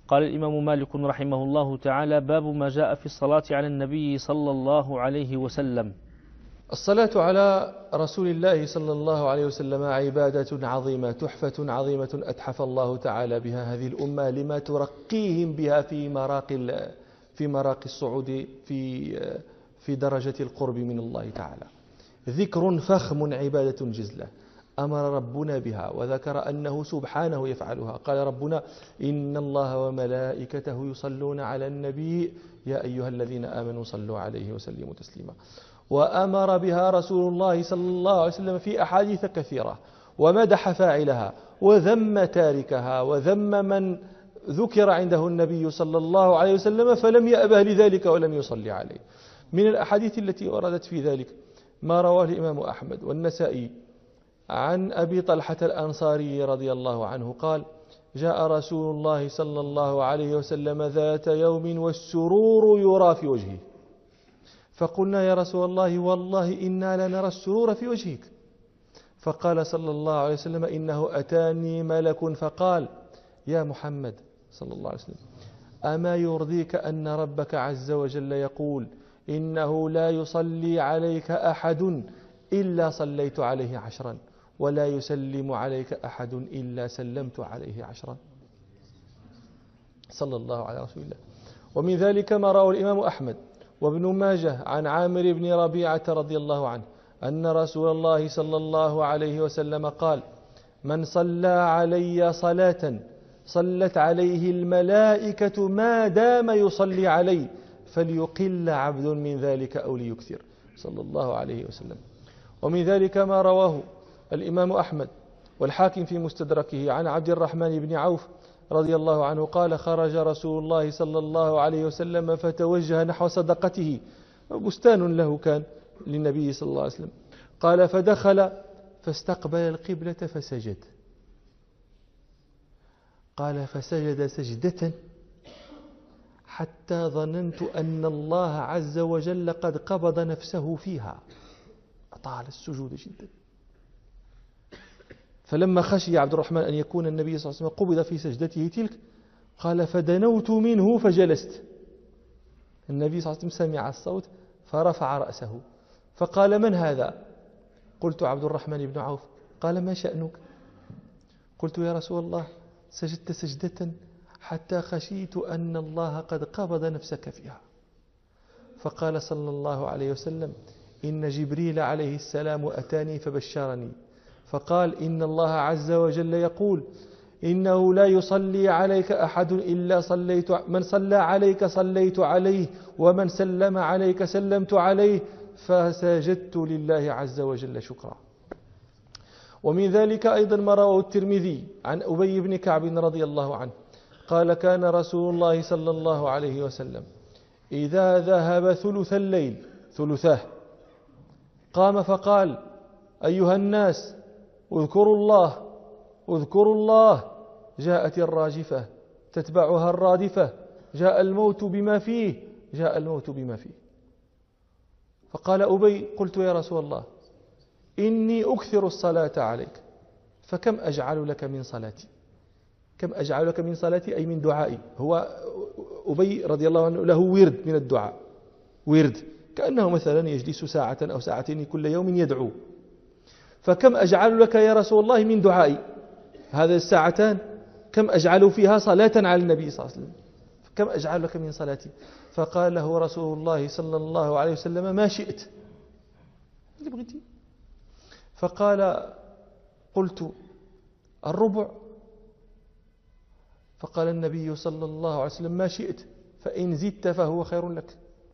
قال الإمام مالك رحمه الله تعالى: باب ما جاء في الصلاة على النبي صلى الله عليه وسلم. الصلاة على رسول الله صلى الله عليه وسلم عبادة عظيمة، تحفة عظيمة أتحف الله تعالى بها هذه الأمة لما ترقيهم بها في مراقي الصعود في درجة القرب من الله تعالى. ذكر فخم، عبادة جزلة أمر ربنا بها وذكر أنه سبحانه يفعلها. قال ربنا: إن الله وملائكته يصلون على النبي يا أيها الذين آمنوا صلوا عليه وسلموا تسليما. وأمر بها رسول الله صلى الله عليه وسلم في أحاديث كثيرة، ومدح فاعلها وذم تاركها، وذم من ذكر عنده النبي صلى الله عليه وسلم فلم يأبه لذلك ولم يصلي عليه. من الأحاديث التي وردت في ذلك ما رواه الإمام أحمد والنسائي عن أبي طلحة الأنصاري رضي الله عنه قال: جاء رسول الله صلى الله عليه وسلم ذات يوم والسرور يرى في وجهه، فقلنا: يا رسول الله والله إنا لنرى السرور في وجهك. فقال صلى الله عليه وسلم: إنه أتاني ملك فقال: يا محمد صلى الله عليه وسلم، أما يرضيك أن ربك عز وجل يقول: إنه لا يصلي عليك أحد إلا صليت عليه 10، ولا يسلم عليك أحد إلا سلمت عليه 10. صلى الله على رسول الله. ومن ذلك ما رواه الإمام أحمد وابن ماجه عن عامر بن ربيعة رضي الله عنه أن رسول الله صلى الله عليه وسلم قال: من صلى علي صلاة صلت عليه الملائكة ما دام يصلي علي، فليقل عبد من ذلك أو ليكثر. صلى الله عليه وسلم. ومن ذلك ما رواه الإمام أحمد والحاكم في مستدركه عن عبد الرحمن بن عوف رضي الله عنه قال: خرج رسول الله صلى الله عليه وسلم فتوجه نحو صدقته، بستان له كان للنبي صلى الله عليه وسلم. قال: فدخل فاستقبل القبلة فسجد. قال: فسجد سجدة حتى ظننت أن الله عز وجل قد قبض نفسه فيها، أطال السجود جدا. فلما خشي عبد الرحمن أن يكون النبي صلى الله عليه وسلم قبض في سجدته تلك قال: فدنوت منه فجلست. النبي صلى الله عليه وسلم سمع الصوت فرفع رأسه فقال: من هذا؟ قلت: عبد الرحمن بن عوف. قال: ما شأنك؟ قلت: يا رسول الله سجدت سجدة حتى خشيت أن الله قد قبض نفسك فيها. فقال صلى الله عليه وسلم: إن جبريل عليه السلام أتاني فبشرني فقال: إن الله عز وجل يقول: إنه لا يصلي عليك أحد إلا صليت، من صلى عليك صليت عليه، ومن سلم عليك سلمت عليه. فسجدت لله عز وجل شكرا. ومن ذلك أيضا ما رواه الترمذي عن أبي بن كعب رضي الله عنه قال: كان رسول الله صلى الله عليه وسلم إذا ذهب ثلث الليل ثلثاه قام فقال: أيها الناس اذكروا الله اذكروا الله، جاءت الراجفة تتبعها الرادفة، جاء الموت بما فيه جاء الموت بما فيه. فقال أبي: قلت: يا رسول الله إني أكثر الصلاة عليك، فكم أجعل لك من صلاتي؟ كم أجعل لك من صلاتي أي من دعائي. هو أبي رضي الله عنه له ورد من الدعاء، ورد كأنه مثلا يجلس ساعة أو ساعتين كل يوم يدعو. فكم أجعل لك يا رسول الله من دعائي؟ هذا الساعتان كم أجعل فيها صلاة على النبي صلى الله عليه وسلم؟ كم أجعل لك من صلاتي؟ فقال له رسول الله صلى الله عليه وسلم: ما شئت. فقال: قلت: الربع. فقال النبي صلى الله عليه وسلم: ما شئت، فإن زدت فهو خير لك.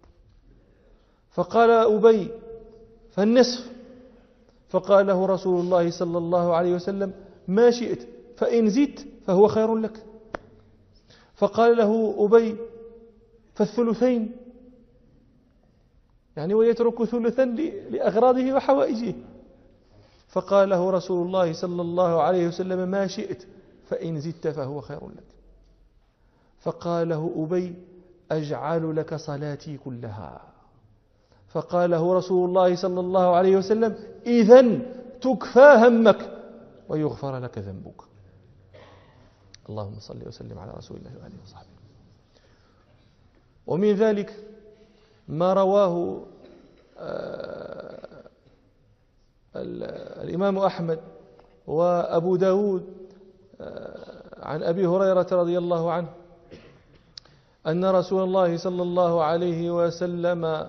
فقال أبي: فالنصف. فقال له رسول الله صلى الله عليه وسلم: ما شئت، فإن زدت فهو خير لك. فقال له أبي: فالثلثين، يعني ويترك ثلثا لأغراضه وحوائجه. فقال له رسول الله صلى الله عليه وسلم: ما شئت، فإن زدت فهو خير لك. فقال له أبي: أجعل لك صلاتي كلها. فقال له رسول الله صلى الله عليه وسلم: إذن تكفى همك ويغفر لك ذنبك. اللهم صل وسلم على رسول الله وآله وصحبه. ومن ذلك ما رواه الإمام أحمد وأبو داود عن أبي هريرة رضي الله عنه أن رسول الله صلى الله عليه وسلم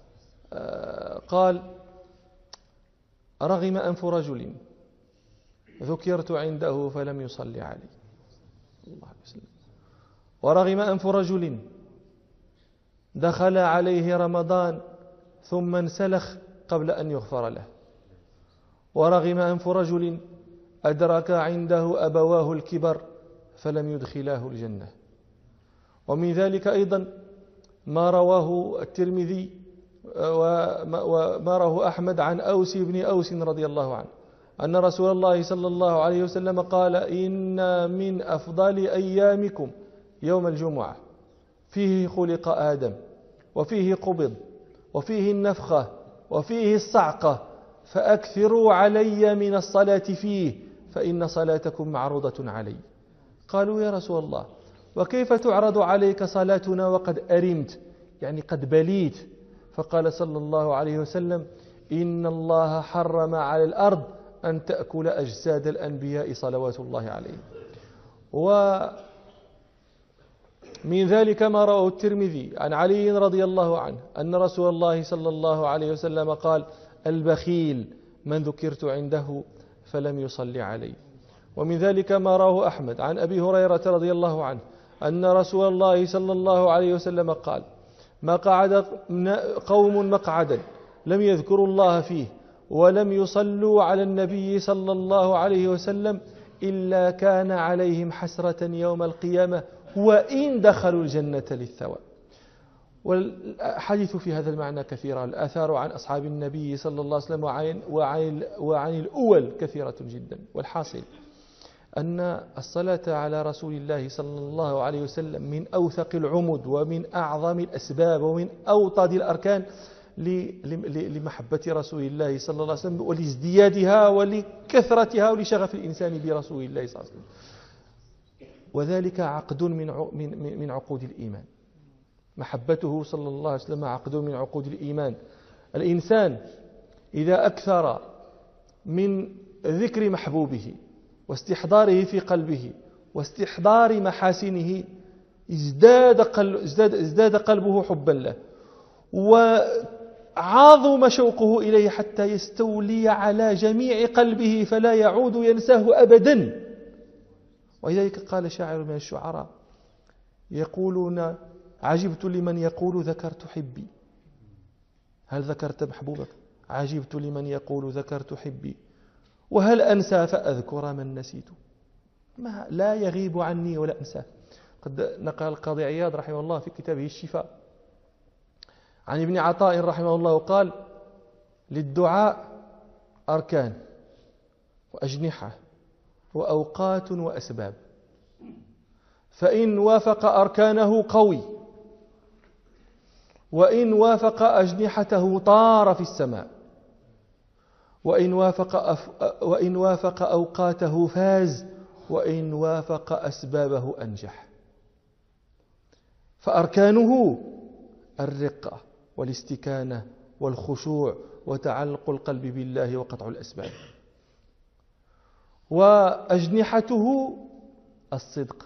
قال: رغم أنف رجل ذكرت عنده فلم يصلي علي، الله عليه وسلم. ورغم أنف رجل دخل عليه رمضان ثم انسلخ قبل أن يغفر له. ورغم أنف رجل أدرك عنده أبواه الكبر فلم يدخلاه الجنة. ومن ذلك أيضا ما رواه الترمذي وما رواه أحمد عن أوس بن أوس رضي الله عنه أن رسول الله صلى الله عليه وسلم قال: إن من أفضل أيامكم يوم الجمعة، فيه خلق آدم، وفيه قبض، وفيه النفخة، وفيه الصعقة، فأكثروا علي من الصلاة فيه، فإن صلاتكم معروضة علي. قالوا: يا رسول الله، وكيف تعرض عليك صلاتنا وقد أرمت، يعني قد بليت؟ فقال صلى الله عليه وسلم: إن الله حرم على الأرض أن تأكل أجساد الأنبياء صلوات الله عليهم. ومن ذلك ما رواه الترمذي عن علي رضي الله عنه أن رسول الله صلى الله عليه وسلم قال: البخيل من ذكرت عنده فلم يصلي علي. ومن ذلك ما رواه أحمد عن أبي هريرة رضي الله عنه أن رسول الله صلى الله عليه وسلم قال: ما قعد قوم مقعدا لم يذكروا الله فيه ولم يصلوا على النبي صلى الله عليه وسلم إلا كان عليهم حسرة يوم القيامة وإن دخلوا الجنة للثواب. والحديث في هذا المعنى كثيرة، الآثار عن أصحاب النبي صلى الله عليه وسلم وعن الأول كثيرة جدا. والحاصل أن الصلاة على رسول الله صلى الله عليه وسلم من أوثق العمد ومن أعظم الأسباب ومن أوطد الأركان لمحبة رسول الله صلى الله عليه وسلم ولازديادها ولكثرتها ولشغف الإنسان برسول الله صلى الله عليه وسلم. وذلك عقد من عقود الإيمان. محبته صلى الله عليه وسلم عقد من عقود الإيمان. الإنسان إذا أكثر من ذكر محبوبه واستحضاره في قلبه واستحضار محاسنه ازداد قلبه حبا له، وعاظم شوقه إليه حتى يستولي على جميع قلبه فلا يعود ينساه أبدا. ولذلك قال شاعر من الشعراء يقولون: عجبت لمن يقول ذكرت حبي. هل ذكرت محبوبك؟ عجبت لمن يقول ذكرت حبي، وهل أنسى فأذكر من نسيت؟ لا يغيب عني ولا أنساه. قد نقل القاضي عياض رحمه الله في كتابه الشفاء عن ابن عطاء رحمه الله قال: للدعاء أركان وأجنحة وأوقات وأسباب، فإن وافق أركانه قوي، وإن وافق أجنحته طار في السماء، وإن وافق أوقاته فاز، وإن وافق أسبابه أنجح. فأركانه الرقة والاستكانة والخشوع وتعلق القلب بالله وقطع الأسباب، وأجنحته الصدق،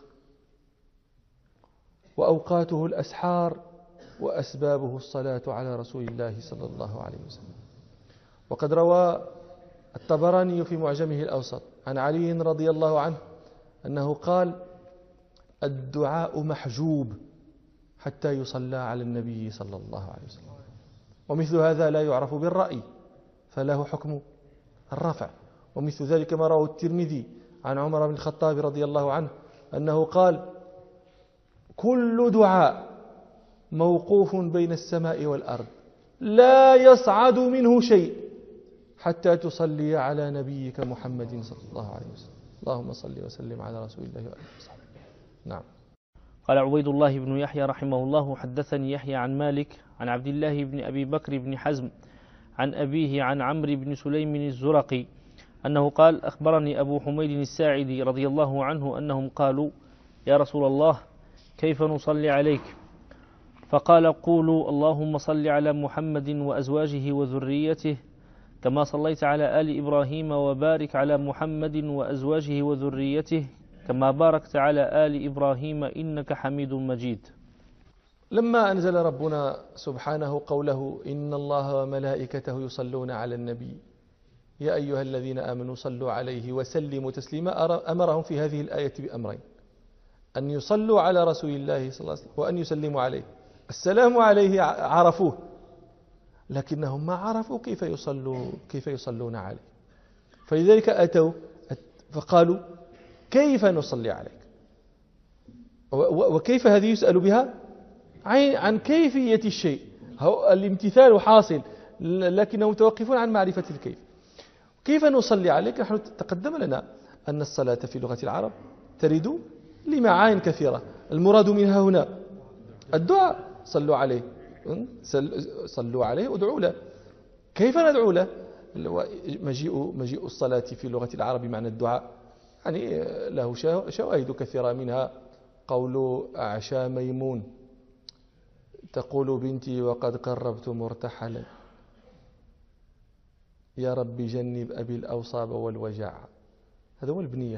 وأوقاته الأسحار، وأسبابه الصلاة على رسول الله صلى الله عليه وسلم. وقد روى الطبراني في معجمه الأوسط عن علي رضي الله عنه أنه قال: الدعاء محجوب حتى يصلى على النبي صلى الله عليه وسلم. ومثل هذا لا يعرف بالرأي فله حكم الرفع. ومثل ذلك ما رواه الترمذي عن عمر بن الخطاب رضي الله عنه أنه قال: كل دعاء موقوف بين السماء والأرض لا يصعد منه شيء حتى تصلي على نبيك محمد صلى الله عليه وسلم. اللهم صل وسلم على رسول الله وآله وصحبه. نعم. قال عبيد الله بن يحيى رحمه الله: حدثني يحيى عن مالك عن عبد الله بن أبي بكر بن حزم عن أبيه عن عمرو بن سليم الزرقي أنه قال: أخبرني أبو حميد الساعدي رضي الله عنه أنهم قالوا: يا رسول الله كيف نصلي عليك؟ فقال: قولوا اللهم صل على محمد وأزواجه وذريته كما صليت على آل إبراهيم وبارك على محمد وأزواجه وذريته كما باركت على آل إبراهيم إنك حميد مجيد. لما أنزل ربنا سبحانه قوله: إن الله وملائكته يصلون على النبي يا أيها الذين آمنوا صلوا عليه وسلموا تسليما، أمرهم في هذه الآية بأمرين: أن يصلوا على رسول الله صلى الله عليه وسلم وأن يسلموا عليه. السلام عليه عرفوه، لكنهم ما عرفوا كيف يصلون عليه، فلذلك أتوا فقالوا: كيف نصلي عليك؟ وكيف هذه يسأل بها عن كيفية الشيء، الامتثال حاصل لكنهم متوقفون عن معرفة الكيف. كيف نصلي عليك؟ نحن تقدم لنا أن الصلاة في لغة العرب ترد لمعان كثيرة، المراد منها هنا الدعاء: صلوا عليه، صلوا عليه وادعوا له. كيف ندعو له؟ مجيء الصلاة في لغة العرب بمعنى الدعاء يعني له شواهد كثيرة، منها قول أعشى ميمون: تقول بنتي وقد قربت مرتحلا يا رب جنب أبي الأوصاب والوجع. هذا هو البنيات.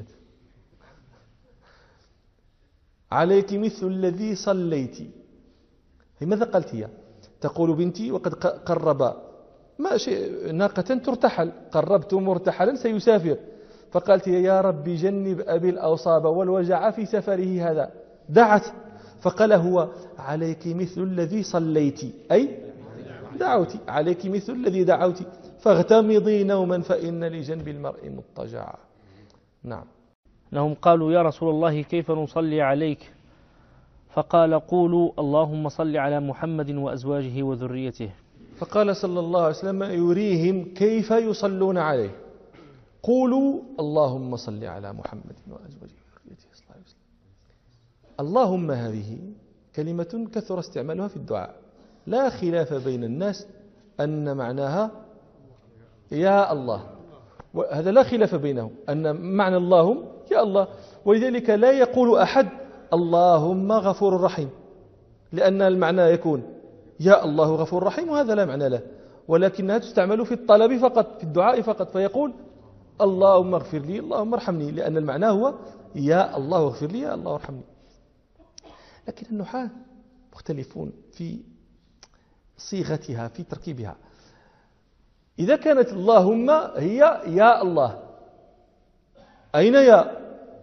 عليك مثل الذي صليت. ماذا قالت هي؟ تقول بنتي وقد قرب ما شيء ناقة ترتحل، قربت مرتحلا سيسافر، فقالت هي: يا رب جنب أبي الأوصاب والوجع في سفره هذا. دعت، فقال هو: عليك مثل الذي صليت، أي دعوتي، عليك مثل الذي دعوت، فاغتمضي نوما فإن لجنب المرء مضطجعا. نعم. أنهم قالوا: يا رسول الله كيف نصلي عليك؟ فقال: قولوا اللهم صل على محمد وأزواجه وذريته. فقال صلى الله عليه وسلم يريهم كيف يصلون عليه: قولوا اللهم صل على محمد وأزواجه وذريته صلى الله عليه وسلم. اللهم هذه كلمة كثر استعمالها في الدعاء، لا خلاف بين الناس أن معناها يا الله، وهذا لا خلاف بينهم أن معنى اللهم يا الله، ولذلك لا يقول أحد اللهم غفور رحيم، لأن المعنى يكون يا الله غفور رحيم، وهذا لا معنى له، ولكنها تستعمل في الطلب فقط، في الدعاء فقط، فيقول اللهم اغفر لي، اللهم ارحمني، لأن المعنى هو يا الله اغفر لي، يا الله ارحمني. لكن النحاة مختلفون في صيغتها، في تركيبها. إذا كانت اللهم هي يا الله، أين يا؟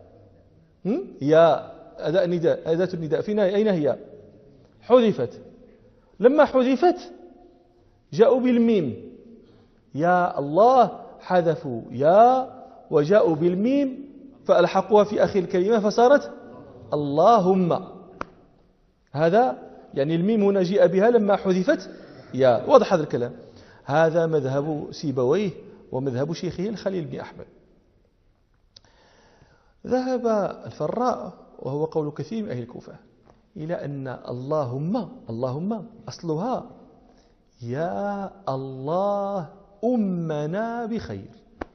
يا أداة النداء، أداة النداء فينا، أين هي؟ حذفت. لما حذفت جاءوا بالميم، يا الله، حذفوا يا وجاءوا بالميم فألحقوها في آخر الكلمة فصارت اللهم. هذا يعني الميم هنا جاء بها لما حذفت يا. واضح هذا الكلام؟ هذا مذهب سيبويه ومذهب شيخه الخليل بن أحمد. ذهب الفراء وهو قول كثير من أهل الكوفة إلى أن اللهم أصلها يا الله أمنا بخير.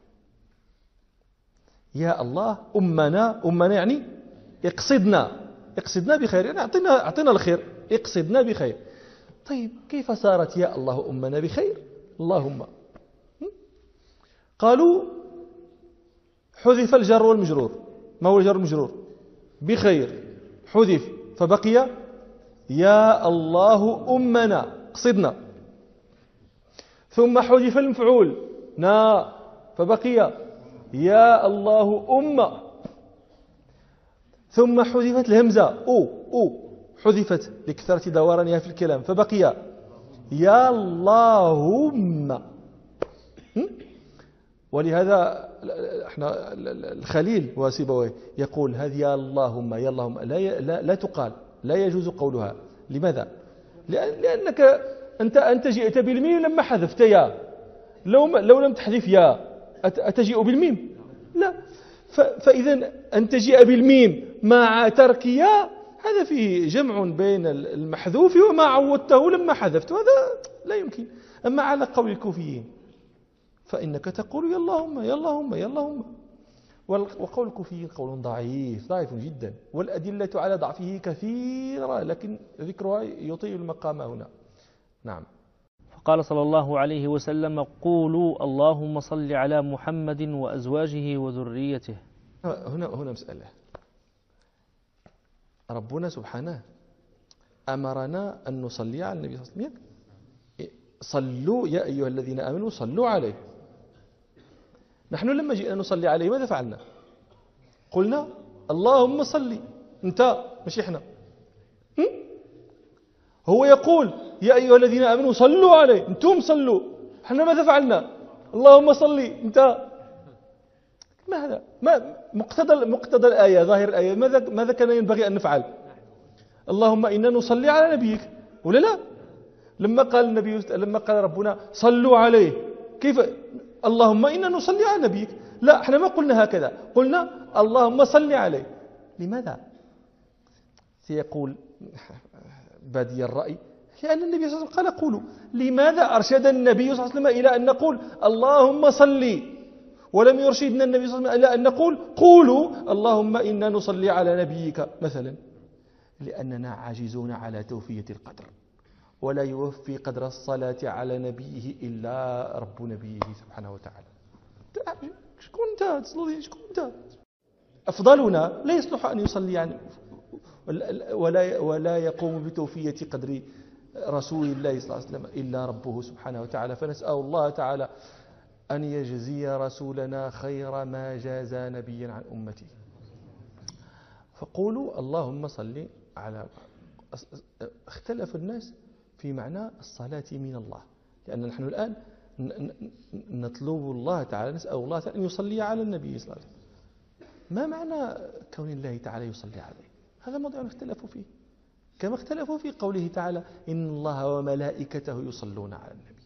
يا الله أمنا يعني اقصدنا بخير، يعني أعطنا الخير، اقصدنا بخير. طيب كيف صارت يا الله أمنا بخير؟ اللهم قالوا حذف الجر والمجرور. ما هو الجر والمجرور؟ بخير، حذف فبقي يا الله أمنا، اقصدنا. ثم حذف المفعول نا فبقي يا الله أمة. ثم حذفت الهمزة أو حذفت لكثرة دورانها في الكلام فبقي يا اللهم. ولهذا احنا الخليل وسيبويه يقول هذه يا اللهم لا تقال، لا يجوز قولها. لماذا؟ لأنك أنت جئت بالميم لما حذفت يا. لو لم تحذف يا أتجيء بالميم؟ لا. فإذا أن تجيء بالميم مع ترك يا هذا فيه جمع بين المحذوف وما عودته لما حذفت، هذا لا يمكن. أما على قول الكوفيين فإنك تقول يا اللهم يا اللهم يا اللهم. وقول الكوفيين قول ضعيف جدا، والأدلة على ضعفه كثيرة، لكن ذكرها يطيل المقام هنا. نعم. فقال صلى الله عليه وسلم: قولوا اللهم صل على محمد وأزواجه وذريته. هنا مسألة. ربنا سبحانه أمرنا أن نصلي على النبي صلى الله عليه وسلم. صلوا يا أيها الذين آمنوا صلوا عليه. نحن لما جئنا نصلي عليه ماذا فعلنا؟ قلنا اللهم صل. انت مش احنا. هو يقول يا أيها الذين آمنوا صلوا عليه، انتم صلوا. احنا ماذا فعلنا؟ اللهم صل. انت ماذا؟ ما مقتضى الآية، ظاهر الآية، ماذا كان ينبغي أن نفعل؟ اللهم إنا نصلي على نبيك، ولا لا؟ لما قال ربنا صلوا عليه، كيف؟ اللهم إنا نصلي على نبيك. لا، احنا ما قلنا هكذا، قلنا اللهم صل عليه. لماذا؟ سيقول بادي الرأي لأن النبي صلى الله عليه وسلم قال قولوا. لماذا أرشد النبي صلى الله عليه وسلم إلى أن نقول اللهم صل، ولم يرشدنا النبي صلى الله عليه وسلم إلى أن نقول قولوا اللهم إنا نصلي على نبيك مثلا؟ لأننا عاجزون على توفية القدر، ولا يوفي قدر الصلاة على نبيه إلا رب نبيه سبحانه وتعالى. شكون انت تصلي؟ شكون انت؟ أفضلنا لا يصلح أن يصلي يعني ولا يقوم بتوفية قدر رسول الله صلى الله عليه وسلم إلا ربه سبحانه وتعالى. فنسأل الله تعالى أن يجزي رسولنا خير ما جازى نبيا عن أمته. فقولوا اللهم صل على. اختلف الناس في معنى الصلاة من الله، لأن نحن الآن نطلب الله تعالى، نسأل الله تعالى أن يصلي على النبي صلى الله عليه وسلم. ما معنى كون الله تعالى يصلي عليه؟ هذا موضوع اختلفوا فيه، كما اختلفوا في قوله تعالى إن الله وملائكته يصلون على النبي.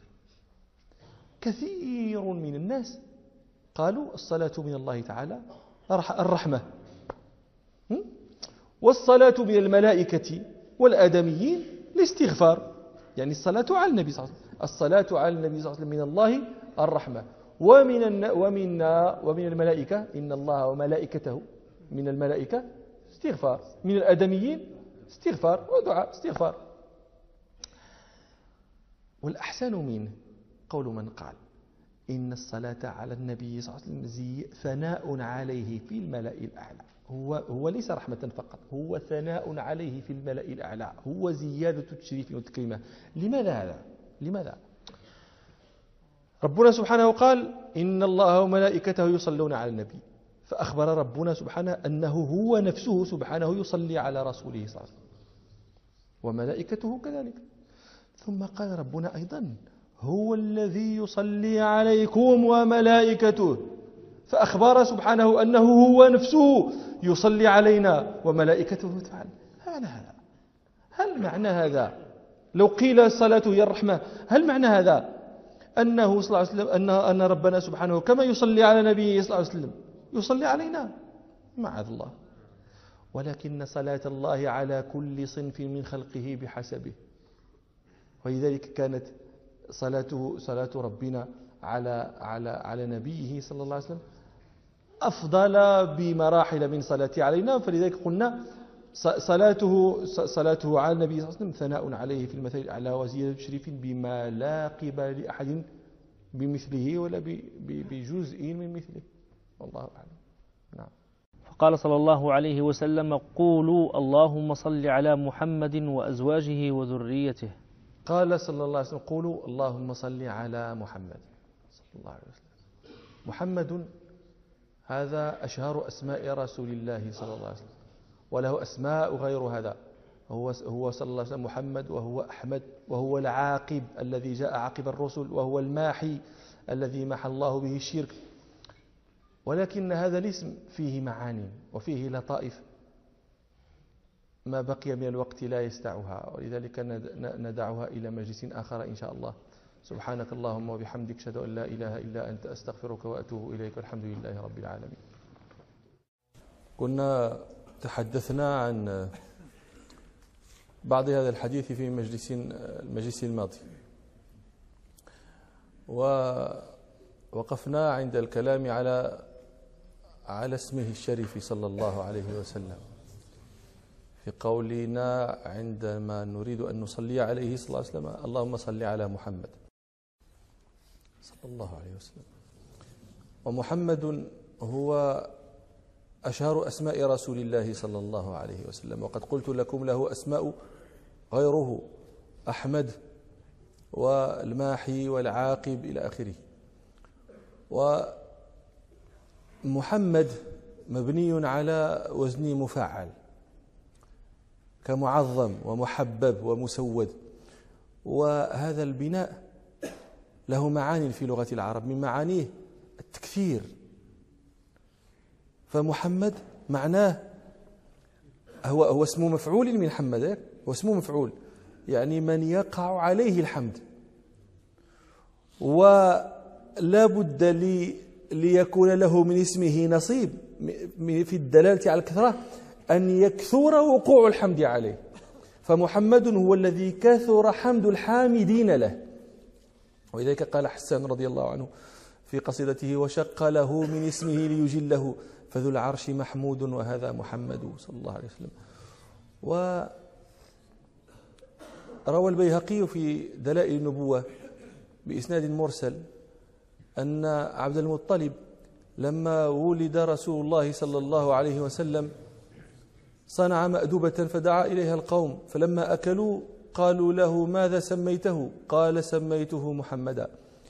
كثير من الناس قالوا الصلاة من الله تعالى الرحمة، والصلاة من الملائكة والآدميين الاستغفار. يعني الصلاة على النبي صلى الله عليه وسلم، الصلاة على النبي صلى الله عليه وسلم من الله الرحمة، ومن الملائكة إن الله وملائكته، من الملائكة استغفار، من الآدميين استغفار ودعاء استغفار. والأحسن منه قول من قال إن الصلاة على النبي صلى الله عليه وسلم ثناء عليه في الملأ الأعلى. هو ليس رحمة فقط، هو ثناء عليه في الملأ الأعلى، هو زيادة تشريف وتكريمه. لماذا هذا؟ لماذا؟ ربنا سبحانه قال إن الله وملائكته يصلون على النبي، فأخبر ربنا سبحانه أنه هو نفسه سبحانه يصلي على رسوله صلى الله عليه وسلم، وملائكته كذلك. ثم قال ربنا أيضا هو الذي يصلي عليكم وملائكته، فأخبر سبحانه أنه هو نفسه يصلي علينا وملائكته تفعل. هل معنى هذا لو قيل صلاته هي الرحمة، هل معنى هذا أنه صلى الله عليه وسلم أن ربنا سبحانه كما يصلي على نبيه صلى الله عليه وسلم يصلي علينا؟ معاذ الله. ولكن صلاة الله على كل صنف من خلقه بحسبه، ولذلك كانت صلاة ربنا على نبيه صلى الله عليه وسلم أفضل بمراحل من صلاته علينا. فلذلك قلنا صلاته على النبي صلى الله عليه وسلم ثناء عليه في المثل الأعلى وزيادة تشريف بما لا قبل لأحد بمثله ولا بجزء من مثله، والله أعلم. نعم. فقال صلى الله عليه وسلم قولوا اللهم صل على محمد وأزواجه وذريته. قال صلى الله عليه وسلم قولوا اللهم صل على محمد صلى الله عليه وسلم. محمد هذا أشهر أسماء رسول الله صلى الله عليه وسلم، وله أسماء غير هذا. هو صلى الله عليه وسلم محمد، وهو أحمد، وهو العاقب الذي جاء عقب الرسل، وهو الماحي الذي محى الله به الشرك. ولكن هذا الاسم فيه معاني وفيه لطائف ما بقي من الوقت لا يستعها، ولذلك ندعها إلى مجلس آخر إن شاء الله. سبحانك اللهم وبحمدك أشهد أن لا إله إلا أنت أستغفرك وأتوب إليك، والحمد لله رب العالمين. كنا تحدثنا عن بعض هذا الحديث في المجلس الماضي، وقفنا عند الكلام على اسمه الشريف صلى الله عليه وسلم، في قولنا عندما نريد أن نصلي عليه صلى الله عليه وسلم: اللهم صل على محمد صلى الله عليه وسلم. ومحمد هو أشهر أسماء رسول الله صلى الله عليه وسلم، وقد قلت لكم له أسماء غيره: أحمد والماحي والعاقب إلى آخره. ومحمد مبني على وزن مفعل كمعظم ومحبب ومسود، وهذا البناء له معاني في لغة العرب، من معانيه التكثير. فمحمد معناه هو اسم مفعول من حمد، هو اسم مفعول يعني من يقع عليه الحمد. ولا بد ليكون له من اسمه نصيب في الدلالة على الكثرة أن يكثر وقوع الحمد عليه. فمحمد هو الذي كثر حمد الحامدين له، ولذلك قال حسان رضي الله عنه في قصيدته: وشق له من اسمه ليجله فذو العرش محمود وهذا محمد صلى الله عليه وسلم. وروى البيهقي في دلائل النبوة بإسناد مرسل أن عبد المطلب لما ولد رسول الله صلى الله عليه وسلم صنع مأدبة فدعا إليها القوم، فلما أكلوا قالوا له: ماذا سميته؟ قال: سميته محمدا.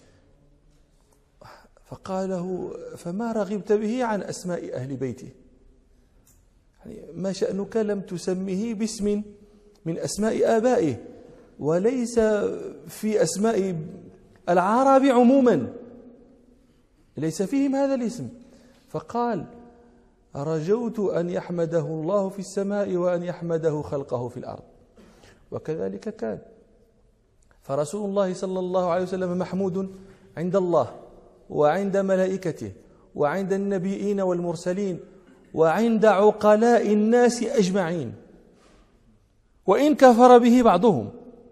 فقال له: فما رغبت به عن أسماء أهل بيته؟ يعني ما شأنك لم تسمه باسم من أسماء آبائه، وليس في أسماء العرب عموما ليس فيهم هذا الاسم. فقال: رجوت أن يحمده الله في السماء وأن يحمده خلقه في الأرض. وكذلك كان. فرسول الله صلى الله عليه وسلم محمود عند الله وعند ملائكته وعند النبيين والمرسلين وعند عقلاء الناس أجمعين، وإن كفر به بعضهم.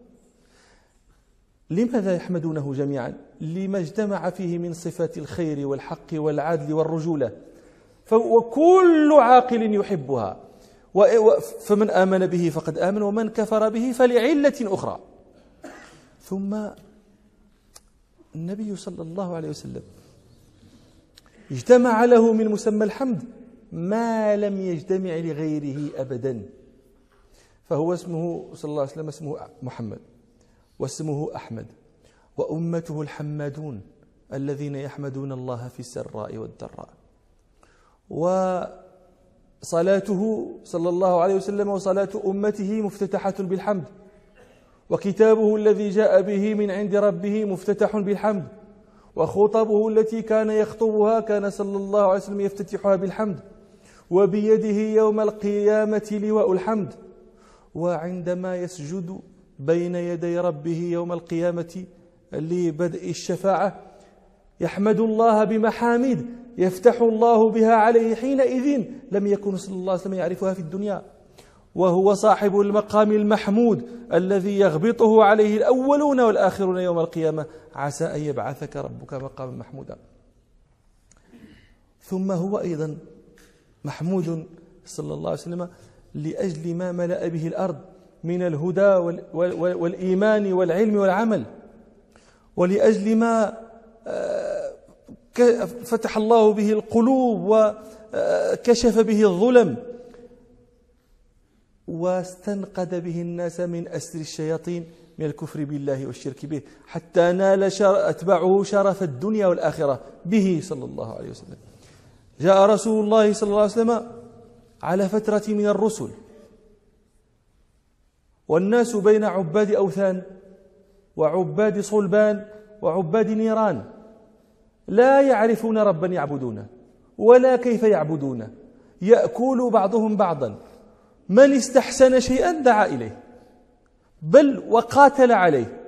لماذا يحمدونه جميعا؟ لما اجتمع فيه من صفات الخير والحق والعدل والرجولة، وكل عاقل يحبها. فمن آمن به فقد آمن، ومن كفر به فلعلة أخرى. ثم النبي صلى الله عليه وسلم اجتمع له من مسمى الحمد ما لم يجتمع لغيره أبدا. فهو اسمه صلى الله عليه وسلم اسمه محمد، واسمه أحمد، وأمته الحمادون الذين يحمدون الله في السراء والضراء. وصلاته صلى الله عليه وسلم وصلاة أمته مفتتحة بالحمد، وكتابه الذي جاء به من عند ربه مفتتح بالحمد، وخطبه التي كان يخطبها كان صلى الله عليه وسلم يفتتحها بالحمد، وبيده يوم القيامة لواء الحمد. وعندما يسجد بين يدي ربه يوم القيامة لبدء الشفاعة يحمد الله بمحامد يفتح الله بها عليه حينئذ لم يكن صلى الله عليه وسلم يعرفها في الدنيا. وهو صاحب المقام المحمود الذي يغبطه عليه الأولون والآخرون يوم القيامة: عسى أن يبعثك ربك مقاما محمودا. ثم هو أيضا محمود صلى الله عليه وسلم لأجل ما ملأ به الأرض من الهدى والإيمان والعلم والعمل، ولأجل ما فتح الله به القلوب وكشف به الظلم، واستنقذ به الناس من أسر الشياطين من الكفر بالله والشرك به، حتى نال أتباعه شرف الدنيا والآخرة به صلى الله عليه وسلم. جاء رسول الله صلى الله عليه وسلم على فترة من الرسل، والناس بين عباد أوثان وعباد صلبان وعباد نيران، لا يعرفون ربا يعبدونه ولا كيف يعبدونه، يأكل بعضهم بعضا، من استحسن شيئا دعا إليه بل وقاتل عليه.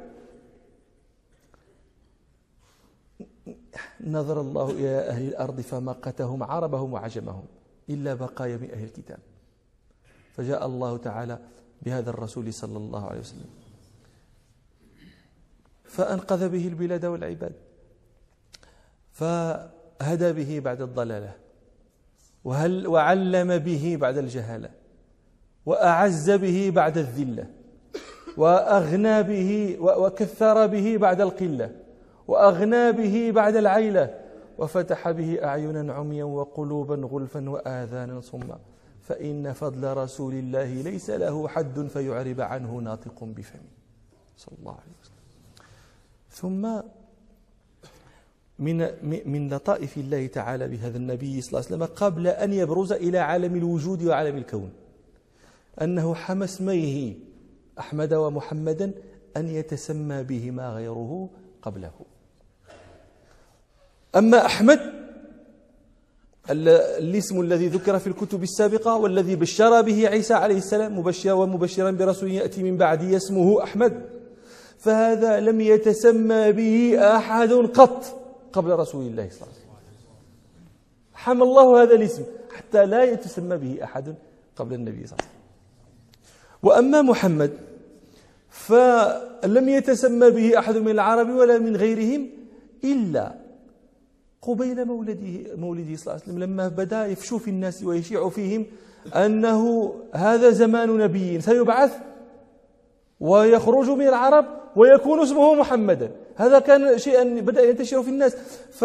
نظر الله إلى أهل الأرض فمقتهم عربهم وعجمهم إلا بقايا من أهل الكتاب، فجاء الله تعالى بهذا الرسول صلى الله عليه وسلم فأنقذ به البلاد والعباد. فهدى به بعد الضلالة، وعلم به بعد الجهالة، وأعز به بعد الذلة، وأغنى به وكثر به بعد القلة، وأغنى به بعد العيلة، وفتح به أعينا عميا وقلوبا غلفا وآذانا صما، فإن فضل رسول الله ليس له حد فيعرب عنه ناطق بفمه صلى الله عليه وسلم. ثم من لطائف الله تعالى بهذا النبي صلى الله عليه وسلم قبل أن يبرز إلى عالم الوجود وعالم الكون أنه حمى اسميه أحمد ومحمدا أن يتسمى بهما غيره قبله. أما أحمد الاسم الذي ذكر في الكتب السابقة والذي بشر به عيسى عليه السلام مبشرا برسول يأتي من بعده اسمه أحمد، فهذا لم يتسمى به أحد قط قبل رسول الله صلى الله عليه وسلم. حمى الله هذا الاسم حتى لا يتسمى به أحد قبل النبي صلى الله عليه وسلم. وأما محمد فلم يتسمى به أحد من العرب ولا من غيرهم إلا قبيل مولده صلى الله عليه وسلم، لما بدأ يفشو في الناس ويشيع فيهم أنه هذا زمان نبي سيبعث ويخرج من العرب ويكون اسمه محمدا. هذا كان شيئا بدأ ينتشر في الناس،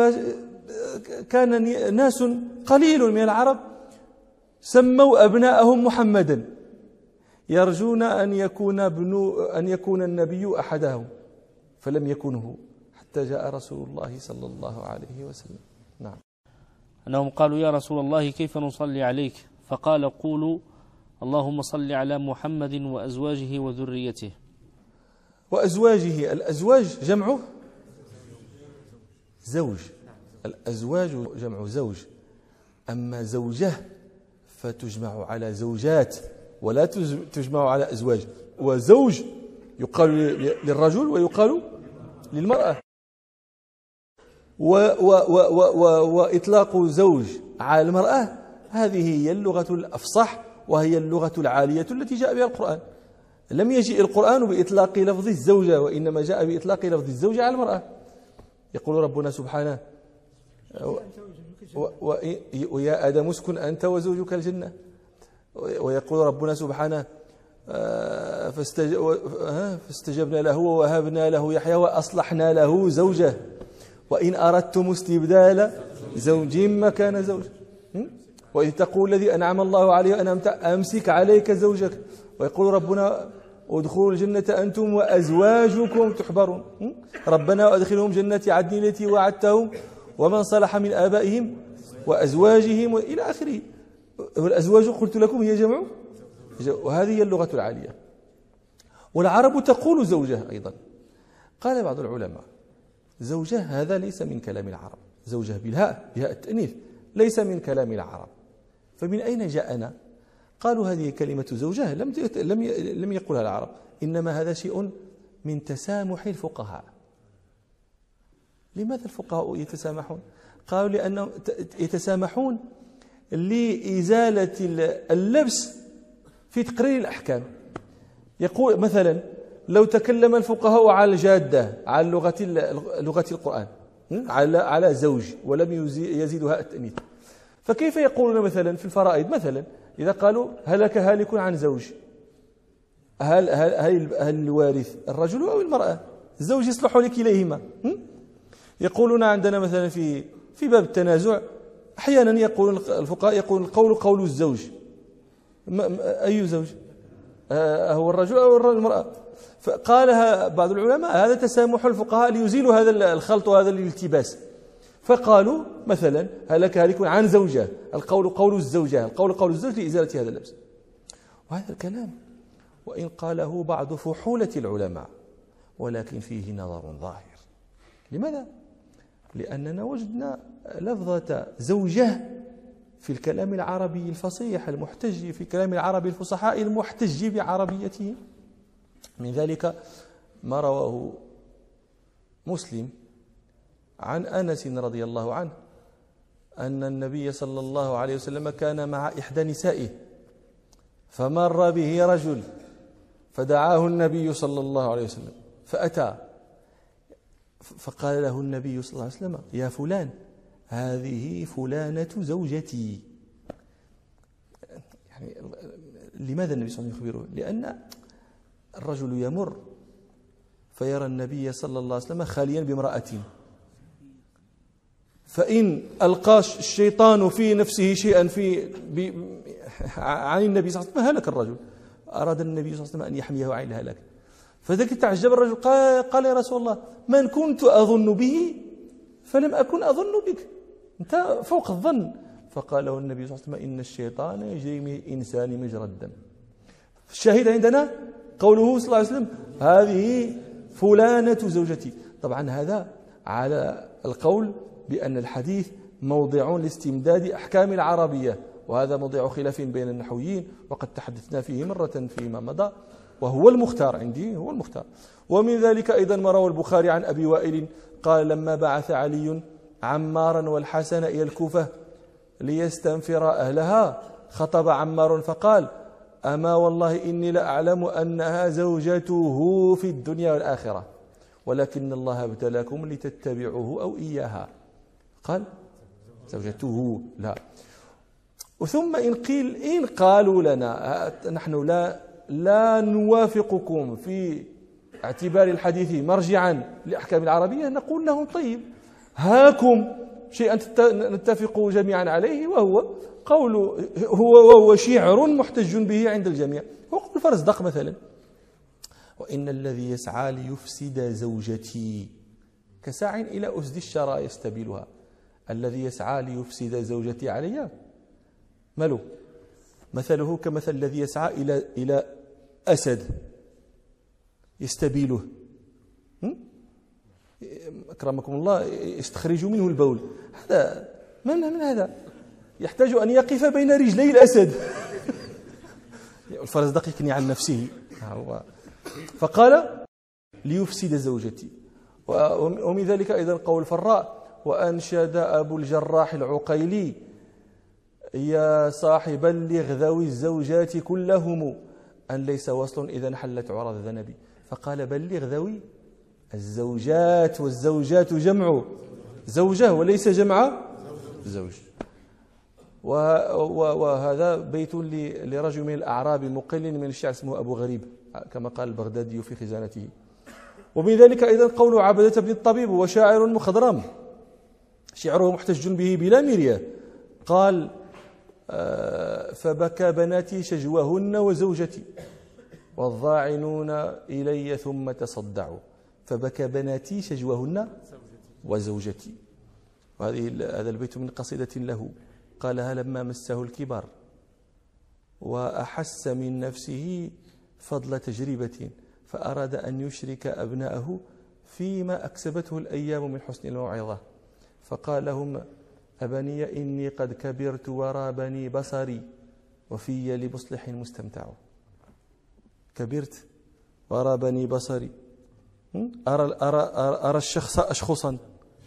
فكان ناس قليل من العرب سموا أبناءهم محمدا يرجون أن يكون النبي أحدهم، فلم يكنه حتى جاء رسول الله صلى الله عليه وسلم. نعم. أنهم قالوا يا رسول الله كيف نصلي عليك؟ فقال قولوا اللهم صل على محمد وأزواجه وذريته. وأزواجه، الأزواج جمع زوج، الأزواج جمع زوج، أما زوجة فتجمع على زوجات ولا تجمع على أزواج. وزوج يقال للرجل ويقال للمرأة. وإطلاق زوج على المرأة هذه هي اللغة الأفصح وهي اللغة العالية التي جاء بها القرآن. لم يجئ القرآن بإطلاق لفظ الزوجة، وإنما جاء بإطلاق لفظ الزوجة على المرأة. يقول ربنا سبحانه ويا آدم اسكن أنت وزوجك الجنة، ويقول ربنا سبحانه فاستجبنا له ووهبنا له يحيى وأصلحنا له زوجه وإن أردتم استبدال زوج مكان زوج، وإذ تقول الذي أنعم الله عليه وأنعمت أمسك عليك زوجك، ويقول ربنا ادخلوا الجنة أنتم وأزواجكم تحبرون، ربنا وأدخلهم جنة عدن التي وعدتهم ومن صلح من آبائهم وأزواجهم إلى آخره. والأزواج قلت لكم هي جمع، وهذه هي اللغة العالية. والعرب تقول زوجة أيضا. قال بعض العلماء زوجة هذا ليس من كلام العرب، زوجة بها التأنيث ليس من كلام العرب، فمن أين جاءنا؟ قالوا هذه كلمة زوجة لم يقولها العرب، إنما هذا شيء من تسامح الفقهاء. لماذا الفقهاء يتسامحون؟ قالوا لأنهم يتسامحون لإزالة اللبس في تقرير الأحكام. يقول مثلا لو تكلم الفقهاء على الجادة على لغة القرآن على زوج ولم يزيدها التأنيث، فكيف يقولون مثلا في الفرائض مثلا إذا قالوا هلك هالك عن زوج، هل الوارث الرجل أو المرأة؟ الزوج يصلح لكليهما. يقولون عندنا مثلا في باب التنازع أحيانا يقول الفقهاء يقول القول قول الزوج. أي زوج؟ هو الرجل أو المرأة؟ فقالها بعض العلماء هذا تسامح الفقهاء ليزيلوا هذا الخلط وهذا الالتباس، فقالوا مثلا هلك هالك عن زوجة، القول قول الزوجة، القول قول الزوج لإزالة هذا اللبس. وهذا الكلام وإن قاله بعض فحولة العلماء ولكن فيه نظر ظاهر. لماذا؟ لأننا وجدنا لفظة زوجة في الكلام العربي الفصيح المحتج، في الكلام العربي الفصحاء المحتج بعربيته. من ذلك ما رواه مسلم عن أنس رضي الله عنه أن النبي صلى الله عليه وسلم كان مع إحدى نسائه فمر به رجل فدعاه النبي صلى الله عليه وسلم فأتى فقال له النبي صلى الله عليه وسلم: يا فلان، هذه فلانة زوجتي. يعني لماذا النبي صلى الله عليه وسلم يخبره؟ لأن الرجل يمر فيرى النبي صلى الله عليه وسلم خاليا بامرأة، فإن ألقى الشيطان في نفسه شيئا عن النبي صلى الله عليه وسلم هلك الرجل. أراد النبي صلى الله عليه وسلم أن يحميه عن الهلاك، فذلك تعجب الرجل، قال: يا رسول الله، من كنت أظن به فلم أكن أظن بك، أنت فوق الظن. فقال له النبي صلى الله عليه وسلم: إن الشيطان يجري من الإنسان مجرى الدم. الشاهد عندنا قوله صلى الله عليه وسلم: هذه فلانة زوجتي. طبعا هذا على القول بأن الحديث موضع لاستمداد أحكام العربية، وهذا موضع خلاف بين النحويين، وقد تحدثنا فيه مرة فيما مضى، وهو المختار عندي، هو المختار. ومن ذلك أيضا ما روى البخاري عن أبي وائل قال: لما بعث علي عمارا والحسن إلى الكوفة ليستنفر أهلها، خطب عمار فقال: أما والله إني لأعلم أنها زوجته في الدنيا والآخرة، ولكن الله ابتلاكم لتتبعوه أو إياها. قال: زوجته لا. وثم إن قالوا لنا نحن لا نوافقكم في اعتبار الحديث مرجعا لأحكام العربية، نقول لهم: طيب، هاكم شيئا نتفق جميعا عليه، وهو شعر محتج به عند الجميع. وقول الفرزدق مثلا: وإن الذي يسعى ليفسد زوجتي كساع إلى أسد الشرى يستبيلها. الذي يسعى ليفسد زوجتي علي ماله؟ مثله كمثل الذي يسعى إلى أسد يستبيله، أكرمكم الله، يستخرج منه البول. هذا من هذا؟ يحتاج أن يقف بين رجلي الأسد. الفرزدق يكني عن نفسه. فقال: ليفسد زوجتي. ومن ذلك أيضا قول الفراء: وأنشد أبو الجراح العقيلي: يا صاحب بلغ ذوي الزوجات كلهم أن ليس وصل إذا انحلت عرى الذنب. فقال: بلغ ذوي الزوجات، والزوجات جمع زوجة وليس جمع زوج. وهذا بيت لرجل من الأعراب مقل من الشعر اسمه أبو غريب، كما قال البغدادي في خزانته. ومن ذلك أيضا قول عبدة بن الطبيب: وشاعر مخضرم شعره محتج به بلا مرية. قال: فبكى بناتي شجوهن وزوجتي والضاعنون إلي ثم تصدعوا. فبكى بناتي شجوهن وزوجتي. هذا البيت من قصيدة له قالها لما مسه الكبر وأحس من نفسه فضل تجربة، فأراد أن يشرك أبناءه فيما أكسبته الأيام من حسن الموعظة. فقال لهم: أبني إني قد كبرت ورابني بصري وفي لمصلح مستمتع. كبرت ورابني بصري، أرى الشخص أشخصا،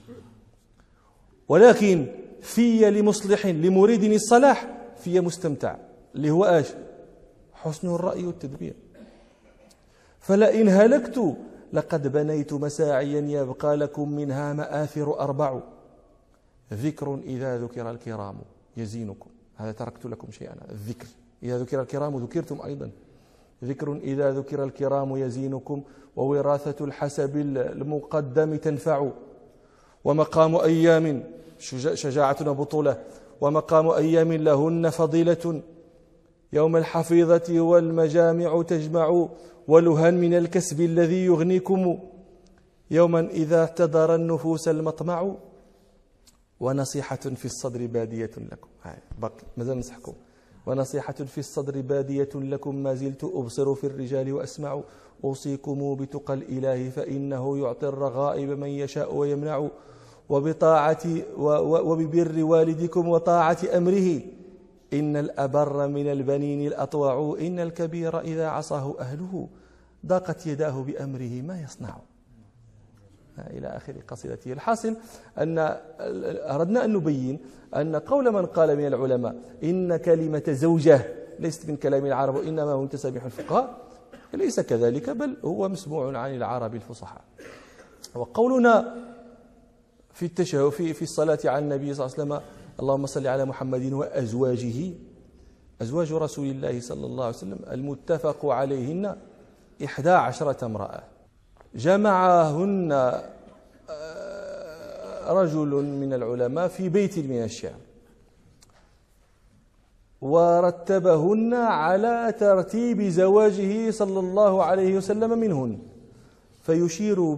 ولكن في لمصلح لمريد الصلاح في مستمتع، اللي هو ايش؟ حسن الرأي والتدبير. فلئن هلكت لقد بنيت مساعيا يبقى لكم منها مآثر أربع: ذكر إذا ذكر الكرام يزينكم. هذا تركت لكم شيئا، الذكر إذا ذكر الكرام ذكرتم أيضا. ذكر إذا ذكر الكرام يزينكم، ووراثة الحسب المقدم تنفع، ومقام أيام شجاعة وبطولة، ومقام أيام لهن فضيلة، يوم الحفيظة والمجامع تجمع، ولها من الكسب الذي يغنيكم، يوما إذا اعتذر النفوس المطمع، ونصيحة في الصدر بادية لكم. مازال نصحكم. ونصيحة في الصدر بادية لكم، ما زلت أبصر في الرجال وأسمع، أوصيكم بتقى الإله فإنه يعطي الرغائب من يشاء ويمنع، وبطاعة وببر والدكم وطاعة أمره، إن الأبر من البنين الأطوع، إن الكبير إذا عصاه أهله ضاقت يداه بأمره ما يصنع، إلى آخر قصيدته. الحاصل أن أردنا أن نبين أن قول من قال من العلماء إن كلمة زوجة ليست من كلام العرب وإنما هو تسامح الفقهاء ليس كذلك، بل هو مسموع عن العرب الفصحاء. وقولنا في التشهد في الصلاة على النبي صلى الله عليه وسلم اللهم صل على محمد وأزواجه، أزواج رسول الله صلى الله عليه وسلم المتفق عليهن 11 امرأة، جمعهن رجل من العلماء في بيت من الشعر ورتبهن على ترتيب زواجه صلى الله عليه وسلم منهن، فيشير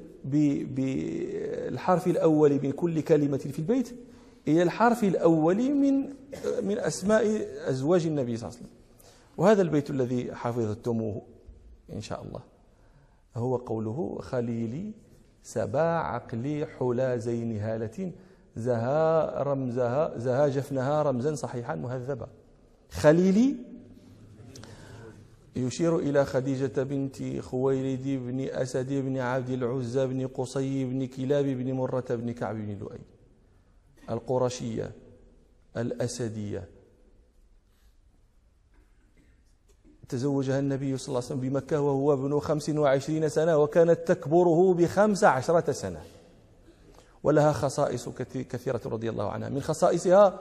بالحرف الأول من كل كلمة في البيت إلى الحرف الأول من أسماء أزواج النبي صلى الله عليه وسلم. وهذا البيت الذي حفظتموه إن شاء الله هو قوله: خليلي سبا عقلي حلا زين هالة زها جفنها رمزا صحيحا مهذبا. خليلي يشير إلى خديجة بنت خويلد بن أسد بن عبد العزى بن قصي بن كلاب بن مرة بن كعب بن لؤي القرشية الأسدية، تزوجها النبي صلى الله عليه وسلم بمكة وهو ابن 25 سنة، وكانت تكبره ب15 سنة، ولها خصائص كثيرة رضي الله عنها. من خصائصها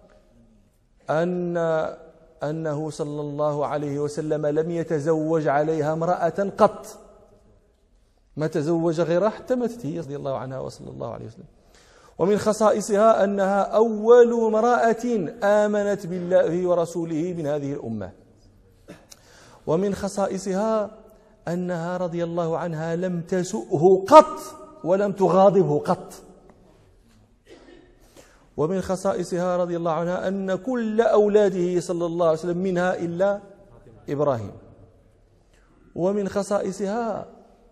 أنه صلى الله عليه وسلم لم يتزوج عليها امرأة قط، ما تزوج غيرها حتى ماتت هي رضي الله عنها وصلى الله عليه وسلم. ومن خصائصها أنها أول امرأة آمنت بالله ورسوله من هذه الأمة. ومن خصائصها أنها رضي الله عنها لم تسؤه قط ولم تغاضبه قط. ومن خصائصها رضي الله عنها أن كل أولاده صلى الله عليه وسلم منها إلا إبراهيم. ومن خصائصها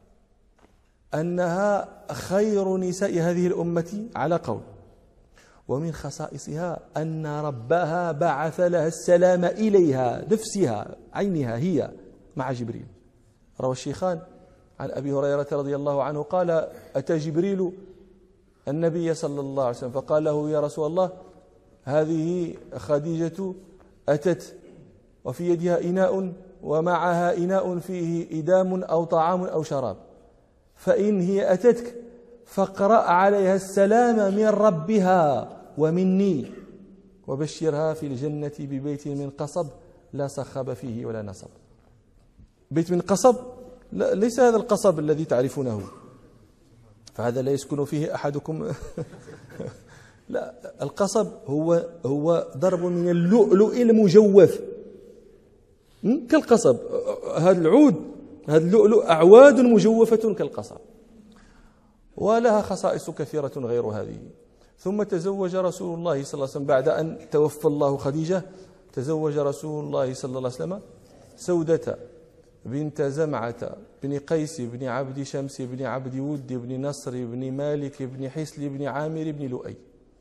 أنها خير نساء هذه الأمة على قول. ومن خصائصها أن ربها بعث لها السلام إليها نفسها عينها هي مع جبريل. روى الشيخان عن أبي هريرة رضي الله عنه قال: أتى جبريل النبي صلى الله عليه وسلم فقال له: يا رسول الله، هذه خديجة أتت وفي يدها إناء ومعها إناء فيه إدام أو طعام أو شراب، فإن هي أتتك فاقرأ عليها السلام من ربها ومني، وبشرها في الجنة ببيت من قصب لا صخب فيه ولا نصب. بيت من قصب ليس هذا القصب الذي تعرفونه، فهذا لا يسكن فيه أحدكم لا، القصب هو ضرب من اللؤلؤ المجوف كالقصب. هذا العود، هذا اللؤلؤ أعواد مجوفة كالقصب، ولها خصائص كثيرة غير هذه. ثم تزوج رسول الله صلى الله عليه وسلم بعد أن توفى الله خديجة، تزوج رسول الله صلى الله عليه وسلم سودة بنت زمعة بن قيس بن عبد شمس بن عبد ود بن نصر بن مالك بن حسل بن عامر بن لؤي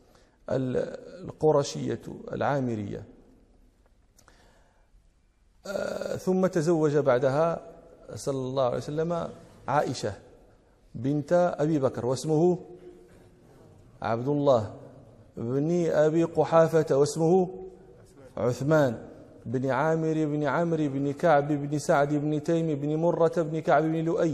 القرشية العامرية. ثم تزوج بعدها صلى الله عليه وسلم عائشة بنت أبي بكر، واسمه عبد الله بن أبي قحافة، واسمه عثمان بن عامر بن عمرو بن كعب بن سعد بن تيم بن مرة بن كعب بن لؤي